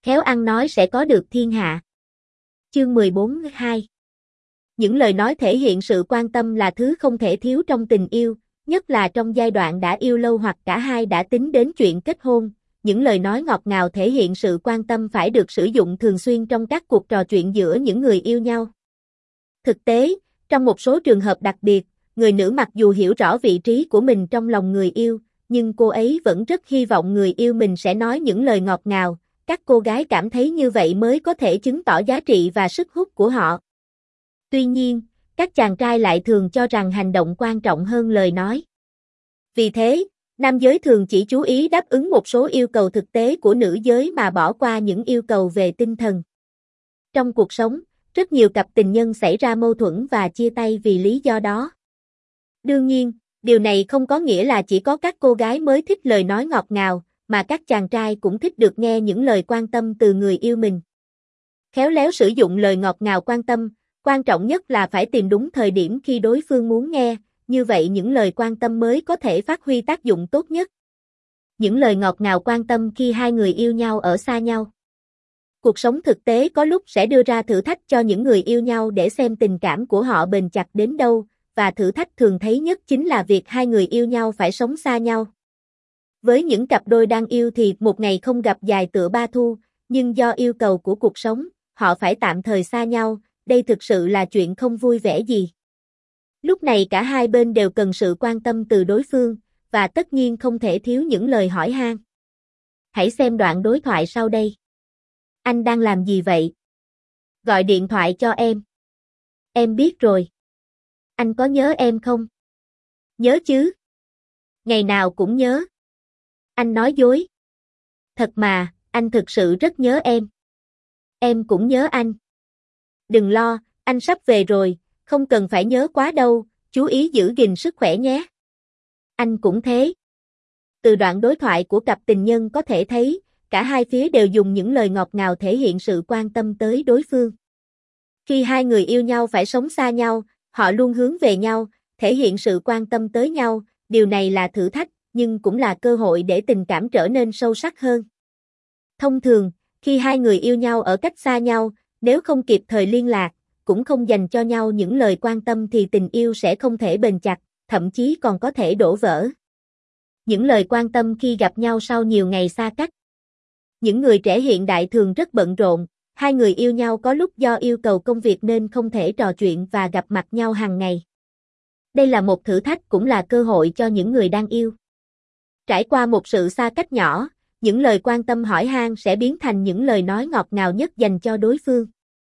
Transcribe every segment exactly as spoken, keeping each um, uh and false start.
Khéo ăn nói sẽ có được thiên hạ. Chương mười bốn hai. Những lời nói thể hiện sự quan tâm là thứ không thể thiếu trong tình yêu, nhất là trong giai đoạn đã yêu lâu hoặc cả hai đã tính đến chuyện kết hôn. Những lời nói ngọt ngào thể hiện sự quan tâm phải được sử dụng thường xuyên trong các cuộc trò chuyện giữa những người yêu nhau. Thực tế, trong một số trường hợp đặc biệt, người nữ mặc dù hiểu rõ vị trí của mình trong lòng người yêu, nhưng cô ấy vẫn rất hy vọng người yêu mình sẽ nói những lời ngọt ngào. Các cô gái cảm thấy như vậy mới có thể chứng tỏ giá trị và sức hút của họ. Tuy nhiên, các chàng trai lại thường cho rằng hành động quan trọng hơn lời nói. Vì thế, nam giới thường chỉ chú ý đáp ứng một số yêu cầu thực tế của nữ giới mà bỏ qua những yêu cầu về tinh thần. Trong cuộc sống, rất nhiều cặp tình nhân xảy ra mâu thuẫn và chia tay vì lý do đó. Đương nhiên, điều này không có nghĩa là chỉ có các cô gái mới thích lời nói ngọt ngào, mà các chàng trai cũng thích được nghe những lời quan tâm từ người yêu mình. Khéo léo sử dụng lời ngọt ngào quan tâm, quan trọng nhất là phải tìm đúng thời điểm khi đối phương muốn nghe, như vậy những lời quan tâm mới có thể phát huy tác dụng tốt nhất. Những lời ngọt ngào quan tâm khi hai người yêu nhau ở xa nhau. Cuộc sống thực tế có lúc sẽ đưa ra thử thách cho những người yêu nhau để xem tình cảm của họ bền chặt đến đâu, và thử thách thường thấy nhất chính là việc hai người yêu nhau phải sống xa nhau. Với những cặp đôi đang yêu thì một ngày không gặp dài tựa ba thu, nhưng do yêu cầu của cuộc sống, họ phải tạm thời xa nhau, đây thực sự là chuyện không vui vẻ gì. Lúc này cả hai bên đều cần sự quan tâm từ đối phương, và tất nhiên không thể thiếu những lời hỏi han. Hãy xem đoạn đối thoại sau đây. Anh đang làm gì vậy? Gọi điện thoại cho em. Em biết rồi. Anh có nhớ em không? Nhớ chứ. Ngày nào cũng nhớ. Anh nói dối. Thật mà, anh thực sự rất nhớ em. Em cũng nhớ anh. Đừng lo, anh sắp về rồi, không cần phải nhớ quá đâu, chú ý giữ gìn sức khỏe nhé. Anh cũng thế. Từ đoạn đối thoại của cặp tình nhân có thể thấy, cả hai phía đều dùng những lời ngọt ngào thể hiện sự quan tâm tới đối phương. Khi hai người yêu nhau phải sống xa nhau, họ luôn hướng về nhau, thể hiện sự quan tâm tới nhau, điều này là thử thách, nhưng cũng là cơ hội để tình cảm trở nên sâu sắc hơn. Thông thường, khi hai người yêu nhau ở cách xa nhau, nếu không kịp thời liên lạc, cũng không dành cho nhau những lời quan tâm thì tình yêu sẽ không thể bền chặt, thậm chí còn có thể đổ vỡ. Những lời quan tâm khi gặp nhau sau nhiều ngày xa cách. Những người trẻ hiện đại thường rất bận rộn, hai người yêu nhau có lúc do yêu cầu công việc nên không thể trò chuyện và gặp mặt nhau hàng ngày. Đây là một thử thách cũng là cơ hội cho những người đang yêu. Trải qua một sự xa cách nhỏ, những lời quan tâm hỏi han sẽ biến thành những lời nói ngọt ngào nhất dành cho đối phương.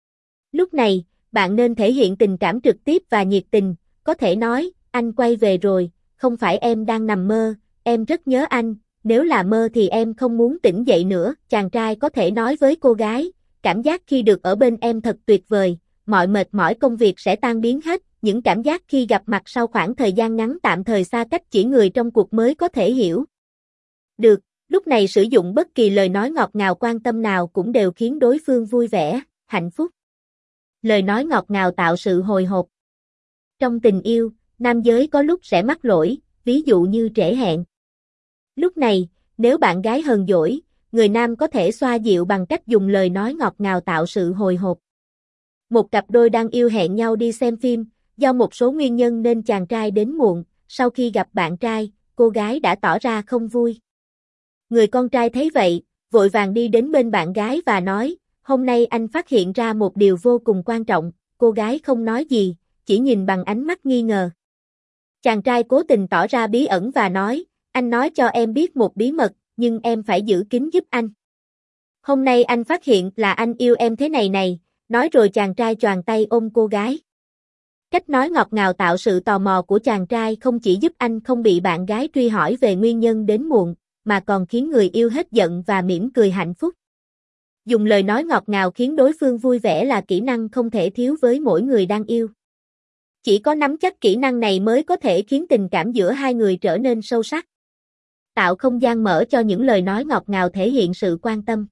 Lúc này, bạn nên thể hiện tình cảm trực tiếp và nhiệt tình, có thể nói, anh quay về rồi, không phải em đang nằm mơ, em rất nhớ anh, nếu là mơ thì em không muốn tỉnh dậy nữa. Chàng trai có thể nói với cô gái, cảm giác khi được ở bên em thật tuyệt vời, mọi mệt mỏi công việc sẽ tan biến hết, những cảm giác khi gặp mặt sau khoảng thời gian ngắn tạm thời xa cách chỉ người trong cuộc mới có thể hiểu. Được, lúc này sử dụng bất kỳ lời nói ngọt ngào quan tâm nào cũng đều khiến đối phương vui vẻ, hạnh phúc. Lời nói ngọt ngào tạo sự hồi hộp. Trong tình yêu, nam giới có lúc sẽ mắc lỗi, ví dụ như trễ hẹn. Lúc này, nếu bạn gái hờn dỗi, người nam có thể xoa dịu bằng cách dùng lời nói ngọt ngào tạo sự hồi hộp. Một cặp đôi đang yêu hẹn nhau đi xem phim, do một số nguyên nhân nên chàng trai đến muộn, sau khi gặp bạn trai, cô gái đã tỏ ra không vui. Người con trai thấy vậy, vội vàng đi đến bên bạn gái và nói, hôm nay anh phát hiện ra một điều vô cùng quan trọng, cô gái không nói gì, chỉ nhìn bằng ánh mắt nghi ngờ. Chàng trai cố tình tỏ ra bí ẩn và nói, anh nói cho em biết một bí mật, nhưng em phải giữ kín giúp anh. Hôm nay anh phát hiện là anh yêu em thế này này, nói rồi chàng trai choàng tay ôm cô gái. Cách nói ngọt ngào tạo sự tò mò của chàng trai không chỉ giúp anh không bị bạn gái truy hỏi về nguyên nhân đến muộn, mà còn khiến người yêu hết giận và mỉm cười hạnh phúc. Dùng lời nói ngọt ngào khiến đối phương vui vẻ là kỹ năng không thể thiếu với mỗi người đang yêu. Chỉ có nắm chắc kỹ năng này mới có thể khiến tình cảm giữa hai người trở nên sâu sắc. Tạo không gian mở cho những lời nói ngọt ngào thể hiện sự quan tâm.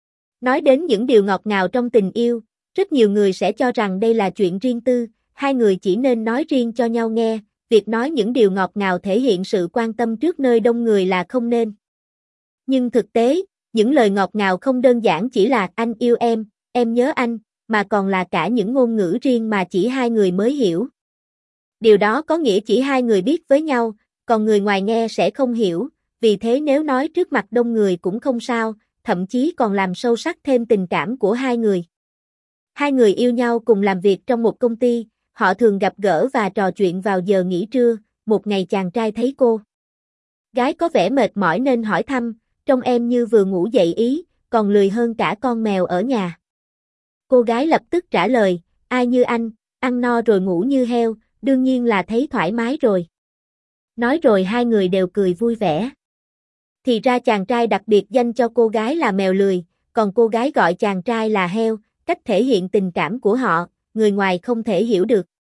Nói đến những điều ngọt ngào trong tình yêu, rất nhiều người sẽ cho rằng đây là chuyện riêng tư, hai người chỉ nên nói riêng cho nhau nghe, việc nói những điều ngọt ngào thể hiện sự quan tâm trước nơi đông người là không nên. Nhưng thực tế, Những lời ngọt ngào không đơn giản chỉ là anh yêu em, em nhớ anh, mà còn là cả những ngôn ngữ riêng mà chỉ hai người mới hiểu. Điều đó có nghĩa chỉ hai người biết với nhau, còn người ngoài nghe sẽ không hiểu, vì thế nếu nói trước mặt đông người cũng không sao, thậm chí còn làm sâu sắc thêm tình cảm của hai người. Hai người yêu nhau cùng làm việc trong một công ty, họ thường gặp gỡ và trò chuyện vào giờ nghỉ trưa, một ngày chàng trai thấy cô gái có vẻ mệt mỏi nên hỏi thăm, trông em như vừa ngủ dậy ý, còn lười hơn cả con mèo ở nhà. Cô gái lập tức trả lời, ai như anh, ăn no rồi ngủ như heo, đương nhiên là thấy thoải mái rồi. Nói rồi hai người đều cười vui vẻ. Thì ra chàng trai đặt biệt danh cho cô gái là mèo lười, còn cô gái gọi chàng trai là heo, cách thể hiện tình cảm của họ, người ngoài không thể hiểu được.